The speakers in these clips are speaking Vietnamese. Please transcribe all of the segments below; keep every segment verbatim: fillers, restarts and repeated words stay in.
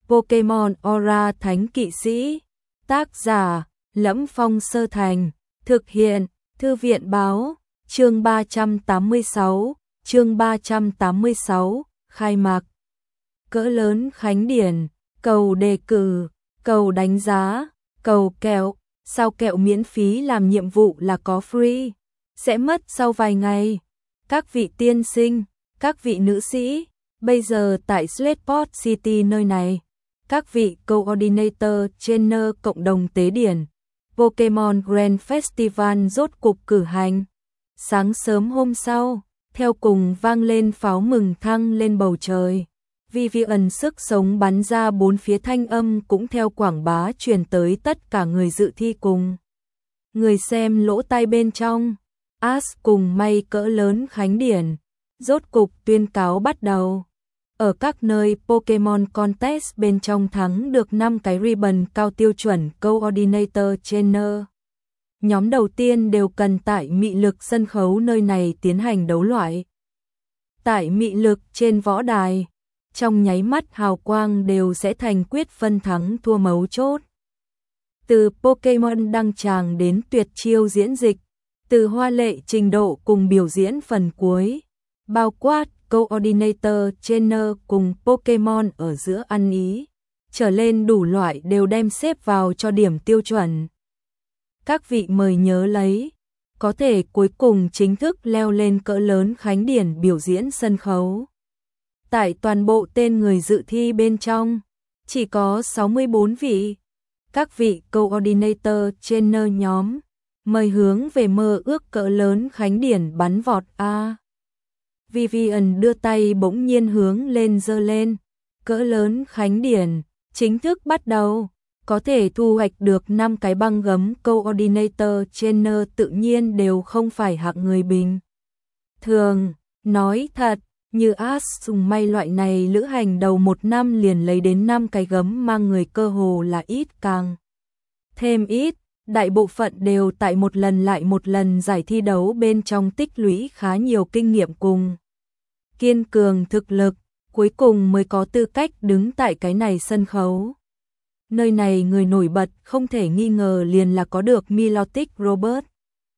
Pokemon Aura Thánh Kỵ Sĩ. Tác giả: Lẫm Phong Sơ Thành. Thực hiện: Thư viện báo. Chương ba trăm tám mươi sáu. Chương ba trăm tám mươi sáu. Khai mạc. Cỡ lớn khánh điển. Cầu đề cử, cầu đánh giá, cầu kẹo. Sao kẹo miễn phí làm nhiệm vụ là có free? Sẽ mất sau vài ngày. Các vị tiên sinh, các vị nữ sĩ, bây giờ tại Slateport City nơi này, các vị coordinator trainer cộng đồng tế điển, Pokemon Grand Festival rốt cục cử hành. Sáng sớm hôm sau, theo cùng vang lên pháo mừng thăng lên bầu trời. Vivian sức sống bắn ra bốn phía, thanh âm cũng theo quảng bá truyền tới tất cả người dự thi cùng người xem lỗ tai bên trong. Ash cùng may cỡ lớn khánh điển rốt cục tuyên cáo bắt đầu. Ở các nơi Pokemon Contest bên trong thắng được năm cái ribbon cao tiêu chuẩn Coordinator Trainer. Nhóm đầu tiên đều cần tại mị lực sân khấu nơi này tiến hành đấu loại. Tại mị lực trên võ đài, trong nháy mắt hào quang đều sẽ thành quyết phân thắng thua mấu chốt. Từ Pokemon đăng tràng đến tuyệt chiêu diễn dịch, từ hoa lệ trình độ cùng biểu diễn phần cuối, bao quát Coordinator Trainer cùng Pokemon ở giữa ăn ý, trở lên đủ loại đều đem xếp vào cho điểm tiêu chuẩn. Các vị mời nhớ lấy, có thể cuối cùng chính thức leo lên cỡ lớn khánh điển biểu diễn sân khấu. Tại toàn bộ tên người dự thi bên trong, chỉ có sáu mươi bốn vị. Các vị Coordinator Trainer nhóm, mời hướng về mơ ước cỡ lớn khánh điển bắn vọt A. Vivian đưa tay bỗng nhiên hướng lên giơ lên. Cỡ lớn khánh điển chính thức bắt đầu. Có thể thu hoạch được năm cái băng gấm Coordinator Trainer tự nhiên đều không phải hạng người bình thường. Nói thật, như Ash dùng may loại này lữ hành đầu một năm liền lấy đến năm cái gấm mang người cơ hồ là ít càng thêm ít. Đại bộ phận đều tại một lần lại một lần giải thi đấu bên trong tích lũy khá nhiều kinh nghiệm cùng kiên cường thực lực, cuối cùng mới có tư cách đứng tại cái này sân khấu. Nơi này người nổi bật không thể nghi ngờ liền là có được Milotic Robert.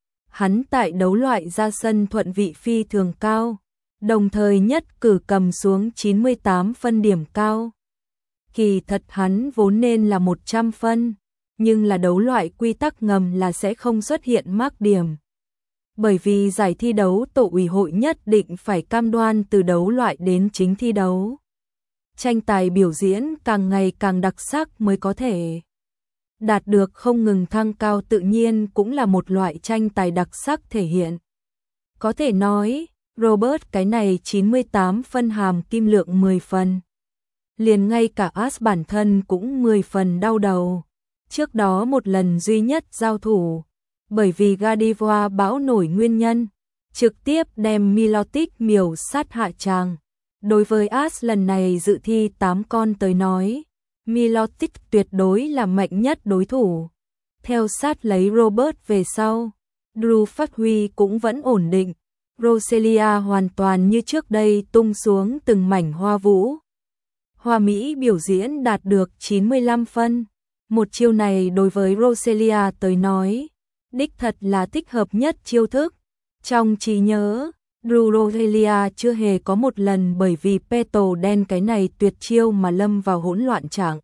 Hắn tại đấu loại ra sân thuận vị phi thường cao, đồng thời nhất cử cầm xuống chín mươi tám phân điểm cao. Kỳ thật hắn vốn nên là một trăm phân, nhưng là đấu loại quy tắc ngầm là sẽ không xuất hiện mác điểm. Bởi vì giải thi đấu tổ ủy hội nhất định phải cam đoan từ đấu loại đến chính thi đấu. Tranh tài biểu diễn càng ngày càng đặc sắc mới có thể đạt được không ngừng thăng cao, tự nhiên cũng là một loại tranh tài đặc sắc thể hiện. Có thể nói, Robert cái này chín mươi tám phân hàm kim lượng mười phần. Liền ngay cả Ash bản thân cũng mười phần đau đầu. Trước đó một lần duy nhất giao thủ, bởi vì Gardevoir bão nổi nguyên nhân, trực tiếp đem Milotic miểu sát hạ tràng. Đối với Ash lần này dự thi tám con tới nói, Milotic tuyệt đối là mạnh nhất đối thủ. Theo sát lấy Robert về sau, Drew phát huy cũng vẫn ổn định. Roselia hoàn toàn như trước đây tung xuống từng mảnh hoa vũ. Hoa Mỹ biểu diễn đạt được chín mươi lăm phân. Một chiêu này đối với Roselia tới nói, đích thật là thích hợp nhất chiêu thức. Trong trí nhớ, Drew Roselia chưa hề có một lần bởi vì Petal đen cái này tuyệt chiêu mà lâm vào hỗn loạn trạng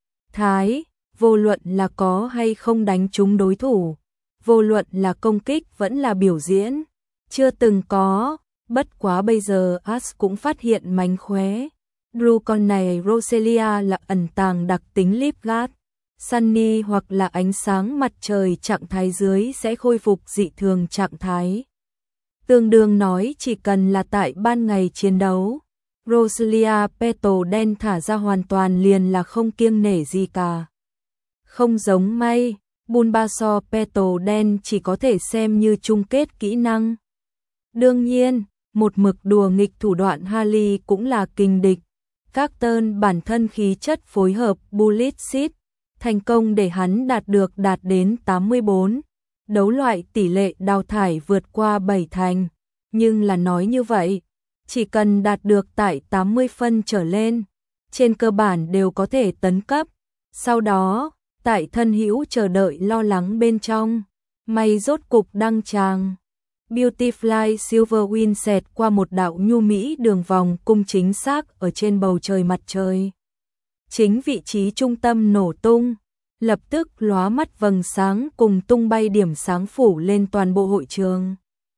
thái, vô luận là có hay không đánh trúng đối thủ, vô luận là công kích vẫn là biểu diễn, chưa từng có. Bất quá bây giờ Ash cũng phát hiện mánh khóe. Drew con này Roselia là ẩn tàng đặc tính Leaf Guard, Sunny hoặc là ánh sáng mặt trời trạng thái dưới sẽ khôi phục dị thường trạng thái. Tương đương nói chỉ cần là tại ban ngày chiến đấu, Roselia Petal đen thả ra hoàn toàn liền là không kiêng nể gì cả. Không giống may, Bulbasaur Petal đen chỉ có thể xem như chung kết kỹ năng. Đương nhiên, một mực đùa nghịch thủ đoạn Harley cũng là kình địch. Các tên bản thân khí chất phối hợp Bullet Seed, thành công để hắn đạt được đạt đến tám mươi bốn. Đấu loại tỷ lệ đào thải vượt qua bảy thành. Nhưng là nói như vậy, chỉ cần đạt được tại tám mươi phân trở lên, trên cơ bản đều có thể tấn cấp. Sau đó, tại thân hữu chờ đợi lo lắng bên trong, May rốt cục đăng tràng. Beautifly Silver Wing xẹt qua một đạo nhu mỹ đường vòng cung chính xác ở trên bầu trời mặt trời. Chính vị trí trung tâm nổ tung, lập tức lóa mắt vầng sáng cùng tung bay điểm sáng phủ lên toàn bộ hội trường.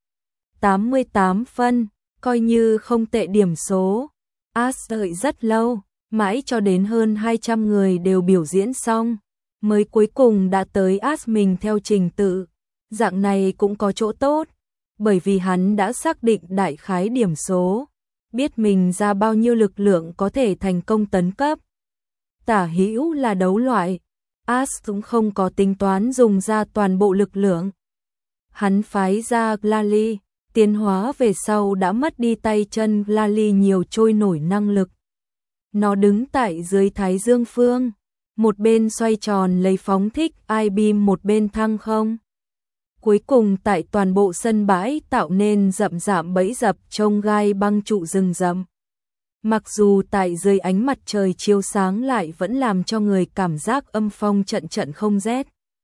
tám mươi tám phân, coi như không tệ điểm số. As đợi rất lâu, mãi cho đến hơn hai trăm người đều biểu diễn xong, mới cuối cùng đã tới As mình theo trình tự. Dạng này cũng có chỗ tốt, bởi vì hắn đã xác định đại khái điểm số, biết mình ra bao nhiêu lực lượng có thể thành công tấn cấp. Tả hữu là đấu loại, As cũng không có tính toán dùng ra toàn bộ lực lượng. Hắn phái ra Glalie, tiến hóa về sau đã mất đi tay chân Glalie nhiều trôi nổi năng lực. Nó đứng tại dưới Thái Dương phương, một bên xoay tròn lấy phóng thích I-beam, một bên thăng không. Cuối cùng tại toàn bộ sân bãi tạo nên rậm rạp bẫy dập trông gai băng trụ rừng rậm. Mặc dù tại dưới ánh mặt trời chiếu sáng lại vẫn làm cho người cảm giác âm phong trận trận không rét.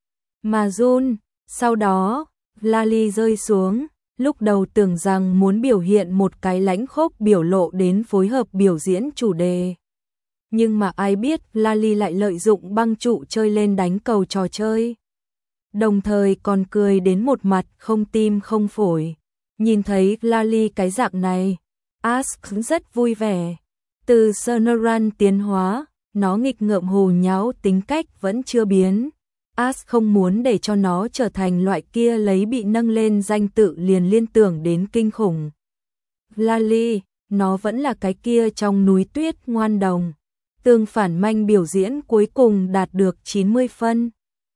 Mà run, sau đó, Glalie rơi xuống, lúc đầu tưởng rằng muốn biểu hiện một cái lãnh khốc biểu lộ đến phối hợp biểu diễn chủ đề. Nhưng mà ai biết Glalie lại lợi dụng băng trụ chơi lên đánh cầu trò chơi. Đồng thời còn cười đến một mặt không tim không phổi. Nhìn thấy Glalie cái dạng này, As rất vui vẻ. Từ Sonoran tiến hóa, nó nghịch ngợm hồ nháo tính cách vẫn chưa biến. As không muốn để cho nó trở thành loại kia lấy bị nâng lên danh tự liền liên tưởng đến kinh khủng. Glalie, nó vẫn là cái kia trong núi tuyết ngoan đồng. Tương phản manh biểu diễn cuối cùng đạt được chín mươi phân.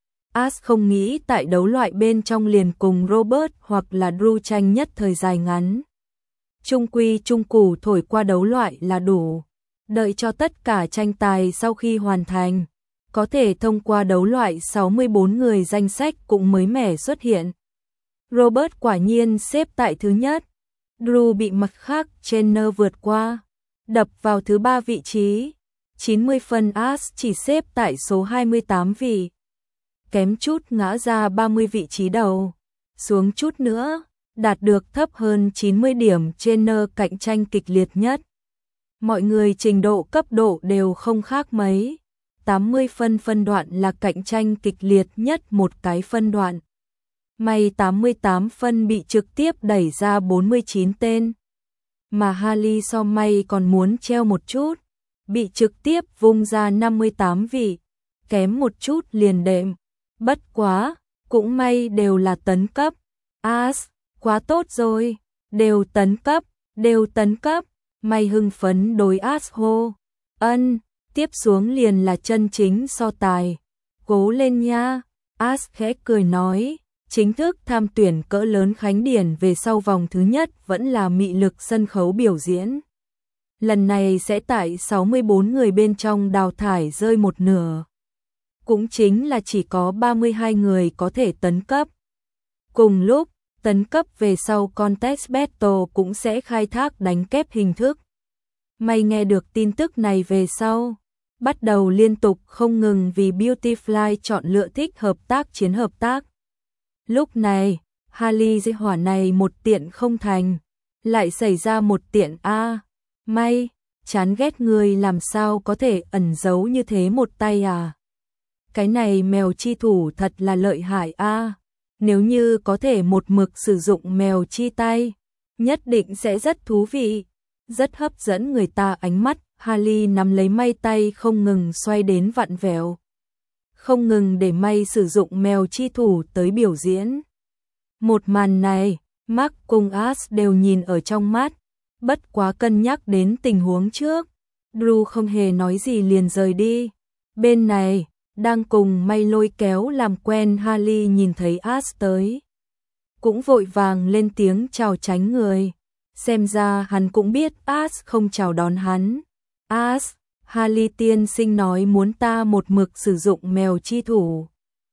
As không nghĩ tại đấu loại bên trong liền cùng Robert hoặc là Drew tranh nhất thời dài ngắn. Trung quy trung củ thổi qua đấu loại là đủ. Đợi cho tất cả tranh tài sau khi hoàn thành, có thể thông qua đấu loại sáu mươi bốn người danh sách cũng mới mẻ xuất hiện. Robert quả nhiên xếp tại thứ nhất. Drew bị mặt khác trainer vượt qua, đập vào thứ ba vị trí. chín mươi phân. As chỉ xếp tại số hai mươi tám vị. Kém chút ngã ra ba mươi vị trí đầu. Xuống chút nữa, đạt được thấp hơn chín mươi điểm trainer cạnh tranh kịch liệt nhất. Mọi người trình độ cấp độ đều không khác mấy. tám mươi phân phân đoạn là cạnh tranh kịch liệt nhất một cái phân đoạn. May tám mươi tám phân bị trực tiếp đẩy ra bốn mươi chín tên. Mà Harley so may còn muốn treo một chút, bị trực tiếp vung ra năm mươi tám vị, kém một chút liền đệm. Bất quá, cũng may đều là tấn cấp. As, quá tốt rồi, đều tấn cấp, đều tấn cấp. May hưng phấn đối As hô. Ân, tiếp xuống liền là chân chính so tài. Cố lên nha. As khẽ cười nói, chính thức tham tuyển cỡ lớn khánh điển về sau vòng thứ nhất vẫn là mị lực sân khấu biểu diễn. Lần này sẽ tại sáu mươi bốn người bên trong đào thải rơi một nửa. Cũng chính là chỉ có ba mươi hai người có thể tấn cấp. Cùng lúc, tấn cấp về sau Contest Battle cũng sẽ khai thác đánh kép hình thức. May nghe được tin tức này về sau, bắt đầu liên tục không ngừng vì Beautifly chọn lựa thích hợp tác chiến hợp tác. Lúc này, Harley dây hỏa này một tiện không thành, lại xảy ra một tiện A. May, chán ghét người làm sao có thể ẩn giấu như thế một tay à. Cái này mèo chi thủ thật là lợi hại A. Nếu như có thể một mực sử dụng mèo chi tay, nhất định sẽ rất thú vị, rất hấp dẫn người ta ánh mắt. Harley nắm lấy may tay không ngừng xoay đến vặn vẹo, không ngừng để may sử dụng mèo chi thủ tới biểu diễn. Một màn này, Mark cùng As đều nhìn ở trong mắt, bất quá cân nhắc đến tình huống trước. Drew không hề nói gì liền rời đi. Bên này, đang cùng may lôi kéo làm quen Harley nhìn thấy As tới, cũng vội vàng lên tiếng chào tránh người. Xem ra hắn cũng biết As không chào đón hắn. As, Harley tiên sinh nói muốn ta một mực sử dụng mèo chi thủ.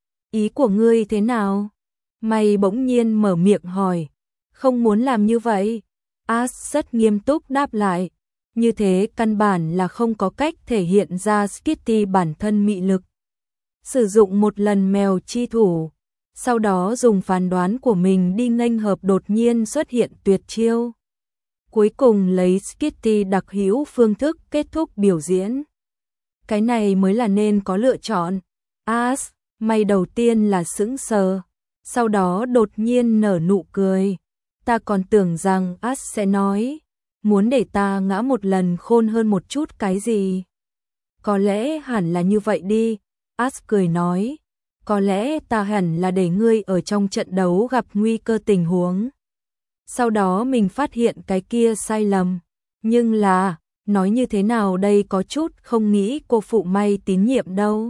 Ý của ngươi thế nào? May bỗng nhiên mở miệng hỏi. Không muốn làm như vậy. As rất nghiêm túc đáp lại. như thế căn bản là không có cách thể hiện ra Skitty bản thân mị lực. Sử dụng một lần mèo chi thủ, sau đó dùng phán đoán của mình đi nghênh hợp đột nhiên xuất hiện tuyệt chiêu. Cuối cùng lấy Skitty đặc hữu phương thức kết thúc biểu diễn. Cái này mới là nên có lựa chọn. As, mày đầu tiên là sững sờ, sau đó đột nhiên nở nụ cười. Ta còn tưởng rằng As sẽ nói, muốn để ta ngã một lần khôn hơn một chút cái gì. Có lẽ hẳn là như vậy đi, As cười nói. Có lẽ ta hẳn là để ngươi ở trong trận đấu gặp nguy cơ tình huống. Sau đó mình phát hiện cái kia sai lầm. Nhưng là, nói như thế nào đây có chút không nghĩ cô phụ may tín nhiệm đâu.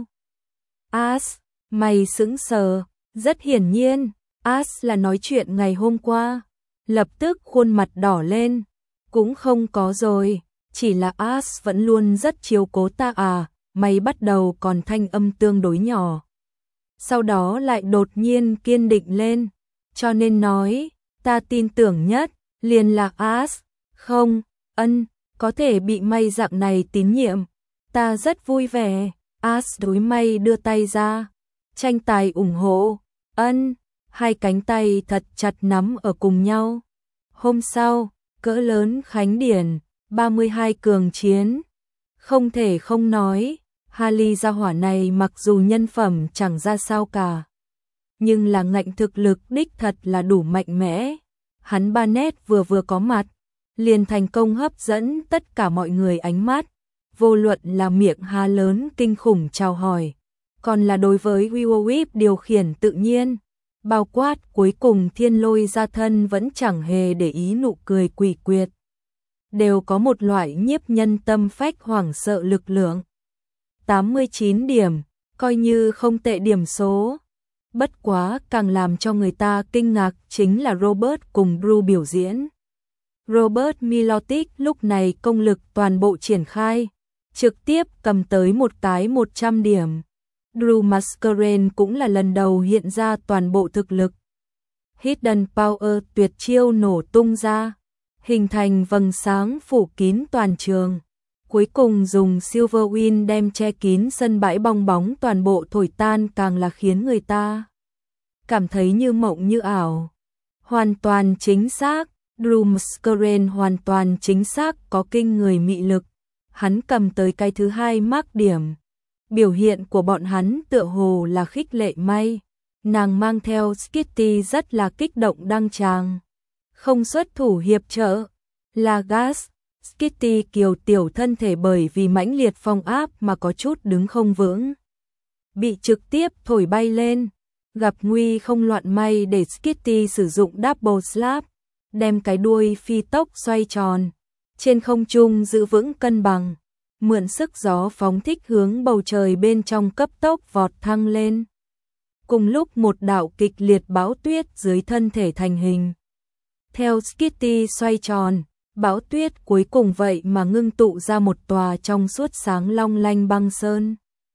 As, mày sững sờ, rất hiển nhiên, As là nói chuyện ngày hôm qua. Lập tức khuôn mặt đỏ lên. Cũng không có rồi, chỉ là As vẫn luôn rất chiếu cố ta à, mày bắt đầu còn thanh âm tương đối nhỏ. Sau đó lại đột nhiên kiên định lên, cho nên nói, ta tin tưởng nhất, liền là As, không, ân, có thể bị may dạng này tín nhiệm, ta rất vui vẻ. As đối may đưa tay ra, tranh tài ủng hộ, ân, hai cánh tay thật chặt nắm ở cùng nhau. Hôm sau, cỡ lớn khánh điển, ba mươi hai cường chiến, không thể không nói. Harley gia hỏa này mặc dù nhân phẩm chẳng ra sao cả, nhưng là ngạnh thực lực đích thật là đủ mạnh mẽ. Hắn Barnett vừa vừa có mặt, liền thành công hấp dẫn tất cả mọi người ánh mắt, vô luận là miệng há lớn kinh khủng chào hỏi, còn là đối với Will điều khiển tự nhiên, bao quát cuối cùng thiên lôi ra thân vẫn chẳng hề để ý nụ cười quỷ quyệt, đều có một loại nhiếp nhân tâm phách hoảng sợ lực lượng. tám mươi chín điểm, coi như không tệ điểm số. Bất quá càng làm cho người ta kinh ngạc chính là Robert cùng Drew biểu diễn. Robert Milotic lúc này công lực toàn bộ triển khai, trực tiếp cầm tới một cái một trăm điểm. Drew Masquerade cũng là lần đầu hiện ra toàn bộ thực lực. Hidden Power tuyệt chiêu nổ tung ra, hình thành vầng sáng phủ kín toàn trường. Cuối cùng dùng Silver Wind đem che kín sân bãi bong bóng toàn bộ thổi tan, càng là khiến người ta cảm thấy như mộng như ảo. Hoàn toàn chính xác, Drew Masquerade hoàn toàn chính xác có kinh người mị lực. Hắn cầm tới cái thứ hai mark điểm. Biểu hiện của bọn hắn tựa hồ là khích lệ may. Nàng mang theo Skitty rất là kích động đăng tràng. Không xuất thủ hiệp trợ, là Gas. Skitty kiều tiểu thân thể bởi vì mãnh liệt phong áp mà có chút đứng không vững, bị trực tiếp thổi bay lên. Gặp nguy không loạn may để Skitty sử dụng double slap, đem cái đuôi phi tốc xoay tròn, trên không trung giữ vững cân bằng, mượn sức gió phóng thích hướng bầu trời bên trong cấp tốc vọt thăng lên. Cùng lúc một đạo kịch liệt bão tuyết dưới thân thể thành hình. Theo Skitty xoay tròn, bão tuyết cuối cùng vậy mà ngưng tụ ra một tòa trong suốt sáng long lanh băng sơn.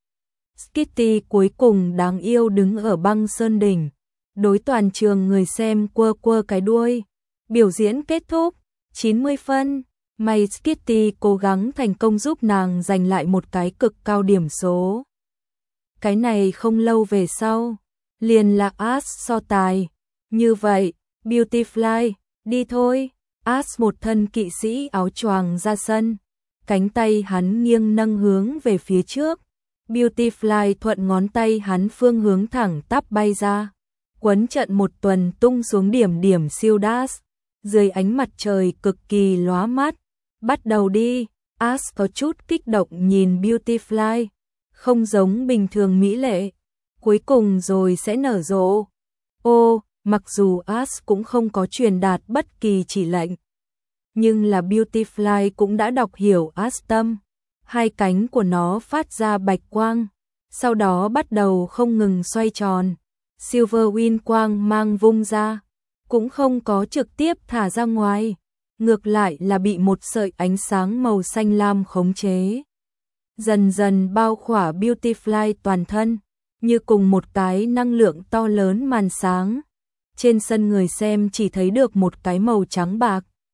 Skitty cuối cùng đáng yêu đứng ở băng sơn đỉnh, đối toàn trường người xem quơ quơ cái đuôi. Biểu diễn kết thúc, chín mươi phân, may Skitty cố gắng thành công giúp nàng giành lại một cái cực cao điểm số. Cái này không lâu về sau, liền là As so tài. Như vậy, Beautyfly, đi thôi. As một thân kỵ sĩ áo choàng ra sân, cánh tay hắn nghiêng nâng hướng về phía trước. Beautyfly thuận ngón tay hắn phương hướng thẳng tắp bay ra, quấn trận một tuần tung xuống điểm điểm siêu dash, dưới ánh mặt trời cực kỳ lóa mắt. Bắt đầu đi. As có chút kích động nhìn Beautyfly, không giống bình thường mỹ lệ, cuối cùng rồi sẽ nở rộ. Ô, mặc dù As cũng không có truyền đạt bất kỳ chỉ lệnh, nhưng là Beautyfly cũng đã đọc hiểu As tâm. Hai cánh của nó phát ra bạch quang, sau đó bắt đầu không ngừng xoay tròn. Silver Wind quang mang vung ra, cũng không có trực tiếp thả ra ngoài, ngược lại là bị một sợi ánh sáng màu xanh lam khống chế. Dần dần bao khỏa Beautyfly toàn thân, như cùng một cái năng lượng to lớn màn sáng. Trên sân người xem chỉ thấy được một cái màu trắng bạc.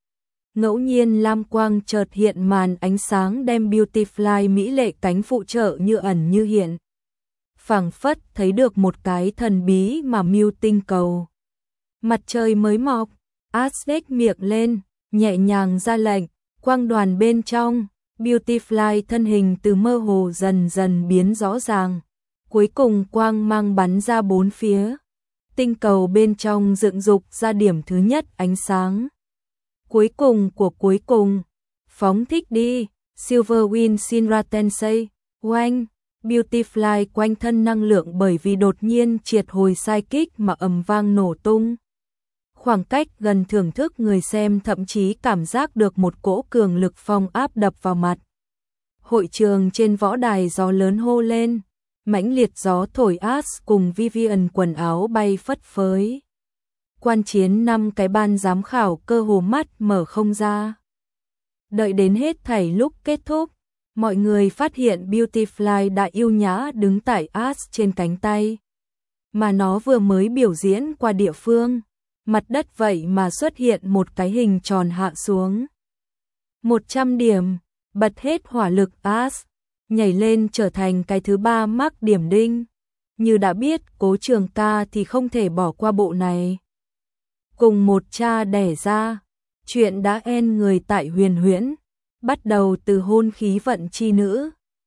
Ngẫu nhiên lam quang chợt hiện màn ánh sáng đem Beautyfly mỹ lệ cánh phụ trợ như ẩn như hiện. Phảng phất thấy được một cái thần bí mà mưu tinh cầu. Mặt trời mới mọc, Ash miệng lên, nhẹ nhàng ra lệnh, quang đoàn bên trong, Beautyfly thân hình từ mơ hồ dần dần biến rõ ràng. Cuối cùng quang mang bắn ra bốn phía. Tinh cầu bên trong dựng dục ra điểm thứ nhất ánh sáng. Cuối cùng của cuối cùng, phóng thích đi, Silverwind Shinra Tensei, oanh, Beautyfly quanh thân năng lượng bởi vì đột nhiên triệt hồi sai kích mà ầm vang nổ tung. Khoảng cách gần thưởng thức người xem thậm chí cảm giác được một cỗ cường lực phong áp đập vào mặt. Hội trường trên võ đài gió lớn hô lên, mãnh liệt gió thổi Ash cùng Vivian quần áo bay phất phới. Quan chiến năm cái ban giám khảo cơ hồ mắt mở không ra. Đợi đến hết thảy lúc kết thúc, mọi người phát hiện Beautyfly đã yêu nhã đứng tại Ash trên cánh tay. Mà nó vừa mới biểu diễn qua địa phương, mặt đất vậy mà xuất hiện một cái hình tròn hạ xuống. một trăm điểm, bật hết hỏa lực Ash, nhảy lên trở thành cái thứ ba mắc điểm đinh. Như đã biết Cố Trường Ca thì không thể bỏ qua bộ này. Cùng một cha đẻ ra, chuyện đã end người tại Huyền Huyễn, bắt đầu từ hôn khí vận chi nữ.